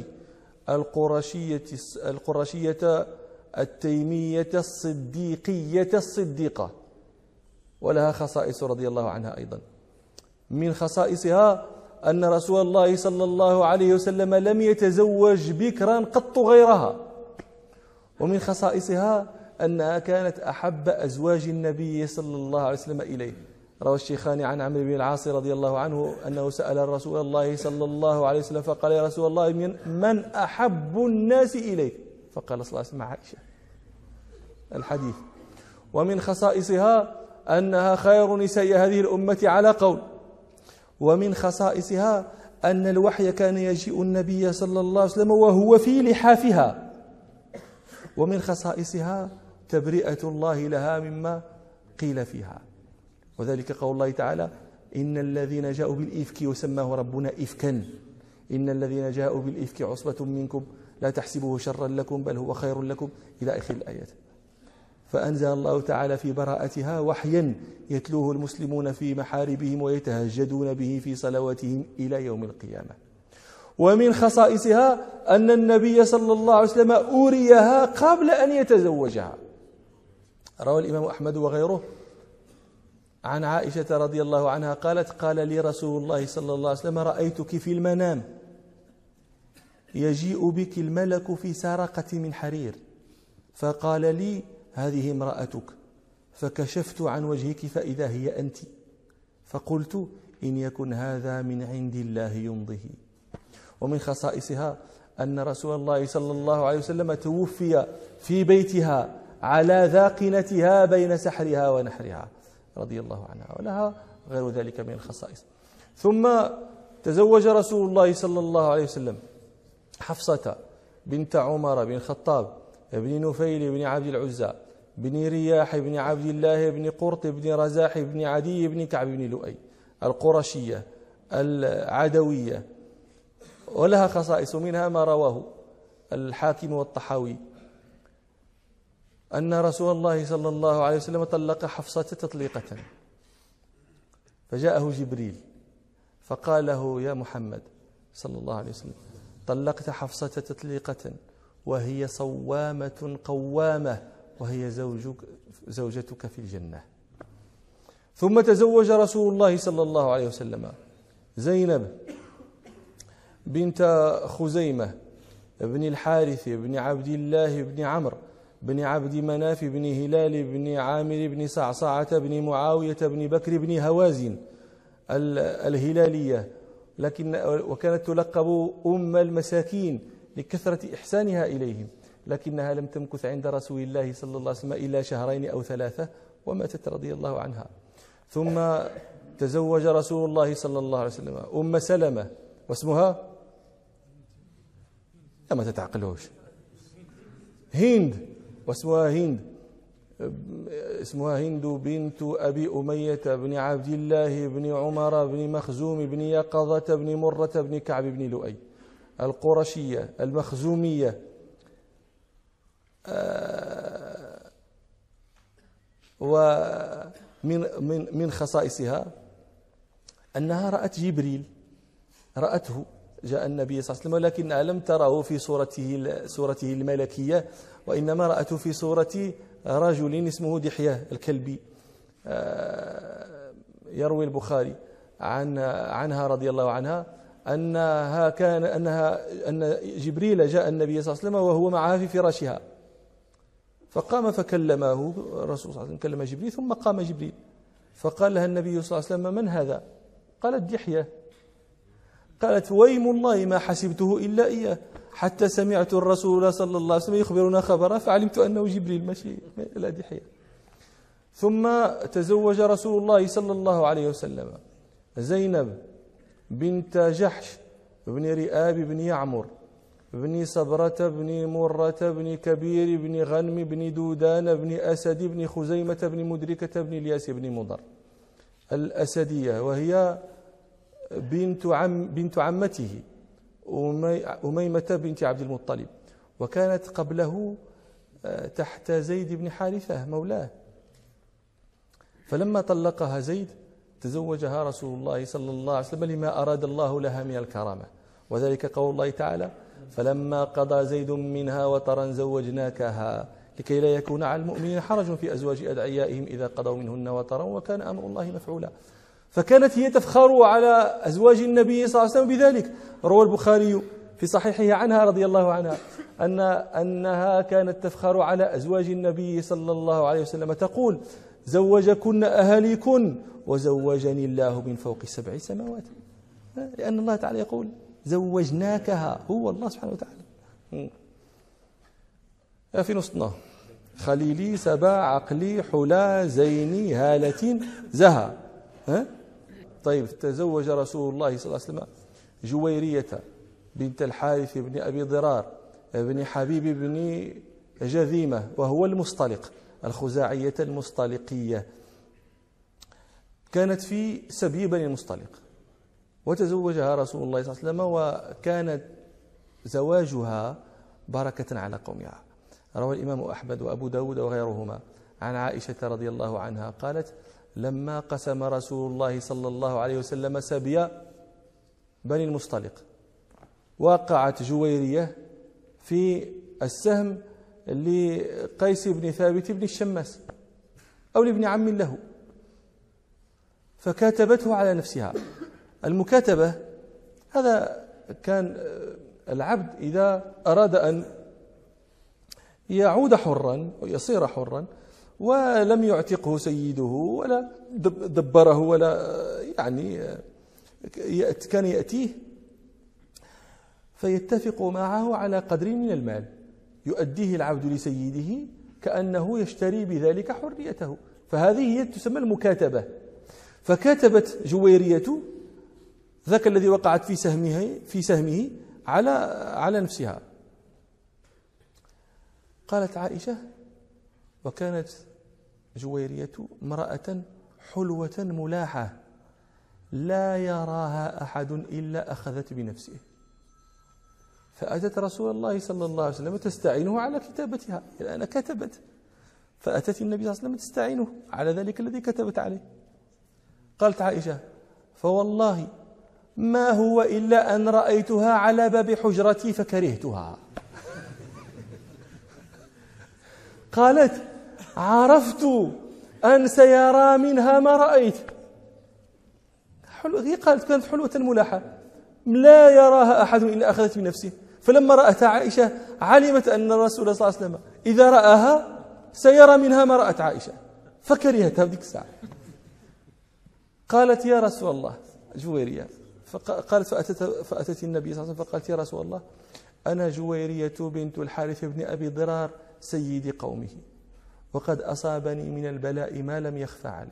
القرشية التيمية الصديقية الصديقة، ولها خصائص رضي الله عنها أيضا. من خصائصها أن رسول الله صلى الله عليه وسلم لم يتزوج بكرا قط غيرها. ومن خصائصها أنها كانت أحب أزواج النبي صلى الله عليه وسلم إليه. روى الشيخان عن عمرو بن العاص رضي الله عنه أنه سأل رسول الله صلى الله عليه وسلم فقال: يا رسول الله، من أحب الناس إليك؟ فقال صلى الله عليه وسلم: عائشة. الحديث. ومن خصائصها أنها خير نساء هذه الأمة على قول. ومن خصائصها أن الوحي كان يجيء النبي صلى الله عليه وسلم وهو في لحافها. ومن خصائصها تبرئة الله لها مما قيل فيها، وذلك قول الله تعالى: إن الذين جاءوا بالإفك وسماه ربنا إفكا، إن الذين جاءوا بالإفك عصبة منكم لا تحسبوه شرا لكم بل هو خير لكم إلى آخر الآيات. فأنزل الله تعالى في براءتها وحيا يتلوه المسلمون في محاربهم ويتهجدون به في صلواتهم إلى يوم القيامة. ومن خصائصها أن النبي صلى الله عليه وسلم أوريها قبل أن يتزوجها. روى الإمام أحمد وغيره عن عائشة رضي الله عنها قالت: قال لي رسول الله صلى الله عليه وسلم: رأيتك في المنام يجيء بك الملك في سرقة من حرير، فقال لي: هذه امرأتك، فكشفت عن وجهك فإذا هي أنت، فقلت: إن يكن هذا من عند الله يمضه. ومن خصائصها أن رسول الله صلى الله عليه وسلم توفي في بيتها على ذاقنتها بين سحرها ونحرها رضي الله عنها، ولها غير ذلك من الخصائص. ثم تزوج رسول الله صلى الله عليه وسلم حفصة بنت عمر بن الخطاب بن نفيل بن عبد العزى بن رياح بن عبد الله بن قرط بن رزاح بن عدي بن كعب بن لؤي القرشية العدوية، ولها خصائص منها ما رواه الحاكم والطحاوي أن رسول الله صلى الله عليه وسلم طلق حفصة تطليقة، فجاءه جبريل فقال له: يا محمد صلى الله عليه وسلم، طلقت حفصة تطليقة وهي صوامة قوامة وهي زوجتك في الجنة. ثم تزوج رسول الله صلى الله عليه وسلم زينب بنت خزيمة بن الحارث بن عبد الله بن عمرو بن عبد مناف بن هلال بن عامر بن صعصعة بن معاوية بن بكر بن هوازن الهلالية، وكانت تلقب أم المساكين لكثرة إحسانها إليهم، لكنها لم تمكث عند رسول الله صلى الله عليه وسلم إلا 2 أو 3 وماتت رضي الله عنها. ثم تزوج رسول الله صلى الله عليه وسلم أم سلمة واسمها ما تتعقلوش هند، واسمها هند، اسمها هند بنت أبي أمية بن عبد الله بن عمر بن مخزوم بن يقظة بن مرة بن كعب بن لؤي القرشية المخزومية. ومن خصائصها أنها رأت جبريل، رأته، جاء النبي صلى الله عليه وسلم، لكنها لم تره في صورته الملكية، وإنما رأته في صورة رجل اسمه دحية الكلبي. يروي البخاري عنها رضي الله عنها أن جبريل جاء النبي صلى الله عليه وسلم وهو معها في فراشها، فقام فكلمه الرسول صلى الله عليه وسلم، كلم جبريل، ثم قام جبريل فقال لها النبي صلى الله عليه وسلم: من هذا؟ قالت: دحية. قالت: ويم الله ما حسبته إلا إياه، حتى سمعت الرسول صلى الله عليه وسلم يخبرنا خبرا فعلمت أنه جبريل ماشي لا دحية. ثم تزوج رسول الله صلى الله عليه وسلم زينب بنت جحش بن رئاب بن يعمر بن صبرة بن مرة بن كبير بن غنم بن دودان بن أسد بن خزيمة بن مدركة بن الياس بن مضر الأسدية، وهي بنت عمته أميمة بنت عبد المطلب، وكانت قبله تحت زيد بن حارثة مولاه. فلما طلقها زيد تزوجها رسول الله صلى الله عليه وسلم لما أراد الله لها من الكرامة، وذلك قول الله تعالى: فلما قضى زيد منها وطرا زوجناكها لكي لا يكون على المؤمنين حرج في أزواج أدعيائهم إذا قضوا منهن وطرا وكان أمر الله مفعولا. فكانت هي تفخر على أزواج النبي صلى الله عليه وسلم بذلك. روى البخاري في صحيحه عنها رضي الله عنها أنها كانت تفخر على أزواج النبي صلى الله عليه وسلم تقول: زوجكن أهاليكن وزوجني الله من فوق 7 سماوات، لأن الله تعالى يقول: زوجناكها، هو الله سبحانه وتعالى. في نصنا: خليلي سبا عقلي حلا زيني هالة زها. طيب، تزوج رسول الله صلى الله عليه وسلم جويرية بنت الحارث بن أبي ضرار بن حبيب بن جذيمة، وهو المصطلق، الخزاعية المصطلقية، كانت في سبي بني المصطلق، وتزوجها رسول الله صلى الله عليه وسلم، وكانت زواجها بركة على قومها. روى الإمام أحمد وأبو داود وغيرهما عن عائشة رضي الله عنها قالت: لما قسم رسول الله صلى الله عليه وسلم سبي بني المصطلق وقعت جويرية في السهم لقيس بن ثابت بن الشماس أو لابن عم له، فكاتبته على نفسها. المكاتبة هذا كان العبد إذا أراد أن يعود حرا ويصير حرا ولم يعتقه سيده ولا دبره ولا يعني كان يأتيه فيتفق معه على قدر من المال يؤديه العبد لسيده كأنه يشتري بذلك حريته، فهذه هي تسمى المكاتبة. فكاتبت جويرية ذاك الذي وقعت في سهمه على نفسها. قالت عائشة: وكانت جويرية امرأة حلوة ملاحة لا يراها أحد إلا أخذت بنفسه، فأتت رسول الله صلى الله عليه وسلم تستعينه على كتابتها، أنا كتبت، فأتت النبي صلى الله عليه وسلم تستعينه على ذلك الذي كتبت عليه. قالت عائشة: فوالله ما هو إلا أن رأيتها على باب حجرتي فكرهتها. قالت: عرفت أن سيرى منها ما رأيت. هي قالت كانت حلوة ملاحة لا يراها أحد إلا أخذت بنفسه، فلما رأتها عائشة علمت أن الرسول صلى الله عليه وسلم إذا رآها سيرى منها ما رأت عائشة فكرهتها بذلك الساعة. قالت: يا رسول الله، جويرية قالت فأتت النبي صلى الله عليه وسلم فقالت: يا رسول الله، أنا جويرية بنت الحارث بن أبي ضرار سيد قومه، وقد أصابني من البلاء ما لم يخفى عليك،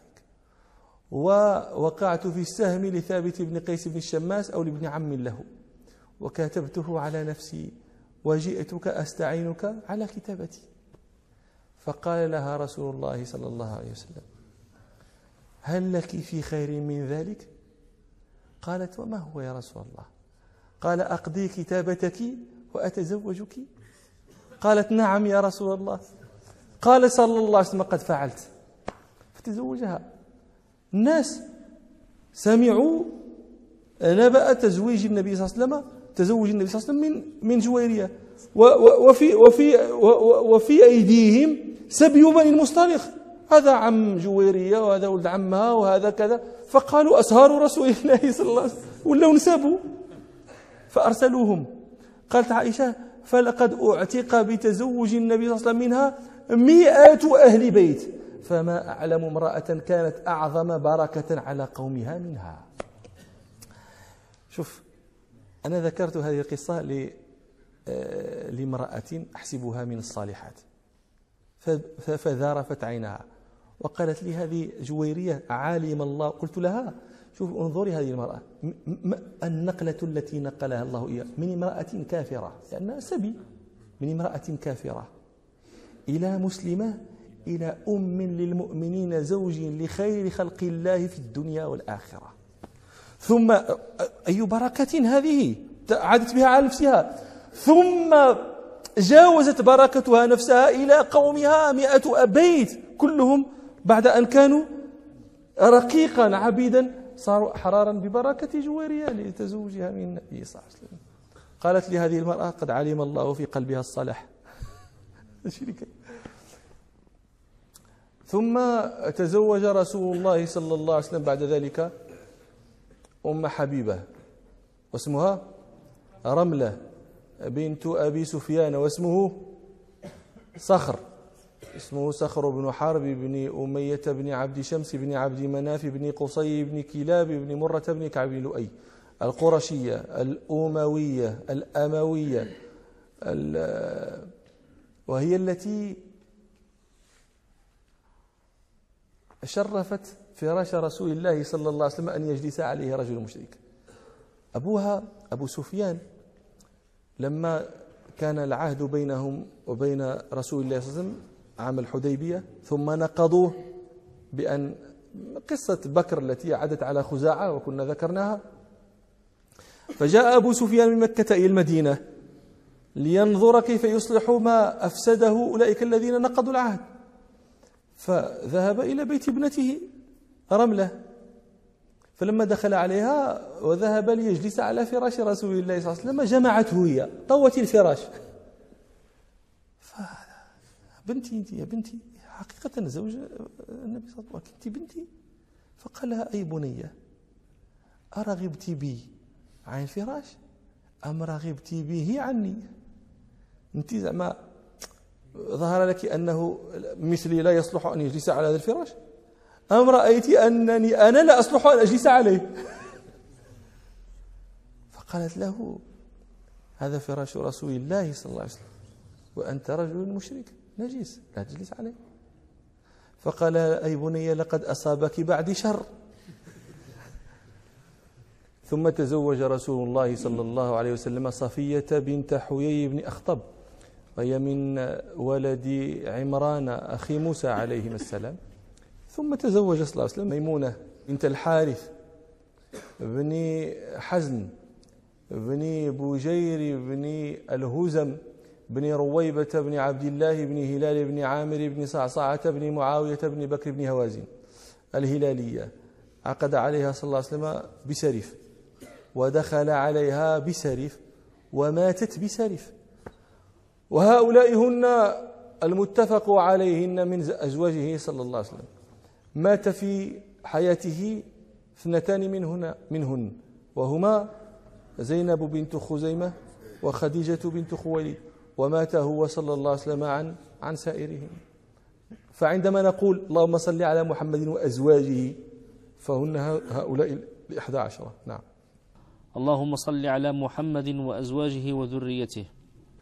ووقعت في السهم لثابت بن قيس بن الشماس أو لابن عم له، وكاتبته على نفسي، وجئتك أستعينك على كتابتي. فقال لها رسول الله صلى الله عليه وسلم: هل لك في خير من ذلك؟ قالت: وما هو يا رسول الله؟ قال: أقضي كتابتك وأتزوجك. قالت: نعم يا رسول الله. قال صلى الله عليه وسلم: قد فعلت. فتزوجها. الناس سمعوا نبأ تزويج النبي صلى الله عليه وسلم، تزوج النبي صلى الله عليه وسلم من جويرية، وفي أيديهم سبي بني المصطلق، هذا عم جويرية وهذا ولد عمها وهذا كذا، فقالوا أسهار رسول الله صلى الله عليه وسلم ولو نسبوا فأرسلوهم. قالت عائشة: فلقد أعتق بتزوج النبي صلى الله عليه وسلم منها 100 أهل بيت، فما أعلم امرأة كانت أعظم بركة على قومها منها. شوف، أنا ذكرت هذه القصة لامرأة أحسبها من الصالحات، فذارفت عينها وقالت لي: هذه جويرية عالم الله. قلت لها: شوف، انظري هذه المرأة، النقلة التي نقلها الله إياها من امرأة كافرة، لأنها سبي، من امرأة كافرة إلى مسلمة إلى أم للمؤمنين، زوج لخير خلق الله في الدنيا والآخرة. ثم أي بركة هذه عادت بها على نفسها، ثم جاوزت بركتها نفسها إلى قومها 100 بيت كلهم بعد أن كانوا رقيقا عبيدا صاروا أحرارا ببركة جويرية لتزوجها من النبي صلى الله عليه وسلم. قالت لي هذه المرأة: قد علم الله في قلبها الصلاح. ثم تزوج رسول الله صلى الله عليه وسلم بعد ذلك أم حبيبة، واسمها رملة بنت أبي سفيان، واسمه صخر، اسمه صخر بن حرب بن أمية بن عبد شمس بن عبد مناف بن قصي بن كلاب بن مرة بن كعب بن لؤي، القرشية الأموية الأموية، وهي التي شرفت فراش رسول الله صلى الله عليه وسلم أن يجلس عليه رجل مشرك. أبوها أبو سفيان لما كان العهد بينهم وبين رسول الله صلى الله عليه وسلم عام الحديبية، ثم نقضوه بأن قصة بكر التي عادت على خزاعة وكنا ذكرناها، فجاء أبو سفيان من مكة إلى المدينة لينظر كيف يصلح ما أفسده أولئك الذين نقضوا العهد، فذهب إلى بيت ابنته رملة فلما دخل عليها وذهب ليجلس على فراش رسول الله صلى الله عليه وسلم جمعته هي، طوت الفراش. بنتي أنت يا بنتي، حقيقة زوج النبي صلى الله عليه وسلم، أنت بنتي. فقال لها: أي بنية، أرغبت بي عن الفراش أم رغبت به عني؟ أنت زعما ظهر لك أنه مثلي لا يصلح أن يجلس على هذا الفراش، أم رأيت أنني أنا لا أصلح أن أجلس عليه؟ فقالت له: هذا فراش رسول الله صلى الله عليه وسلم، وأنت رجل مشرك نجس لا تجلس عليه. فقال: أي بني، لقد أصابك بعد شر. ثم تزوج رسول الله صلى الله عليه وسلم صفية بنت حيي بن أخطب، وهي من ولد عمران أخي موسى عليهما السلام. ثم تزوج صلى الله عليه وسلم ميمونة بنت الحارث بن حزن بن بوجير بن الهزم بن رويبة بن عبد الله بن هلال بن عامر بن صعصعة بن معاوية بن بكر بن هوازن الهلالية. عقد عليها صلى الله عليه وسلم بسرف، ودخل عليها بسرف، وماتت بسرف. وهؤلاء هن المتفق عليهن من أزواجه صلى الله عليه وسلم. مات في حياته 2 منهن، وهما زينب بنت خزيمة وخديجة بنت خويلد، ومات هو صلى الله عليه وسلم عن سائرهم. فعندما نقول اللهم صل على محمد وأزواجه، فهن هؤلاء 11. نعم. اللهم صل على محمد وأزواجه وذريته.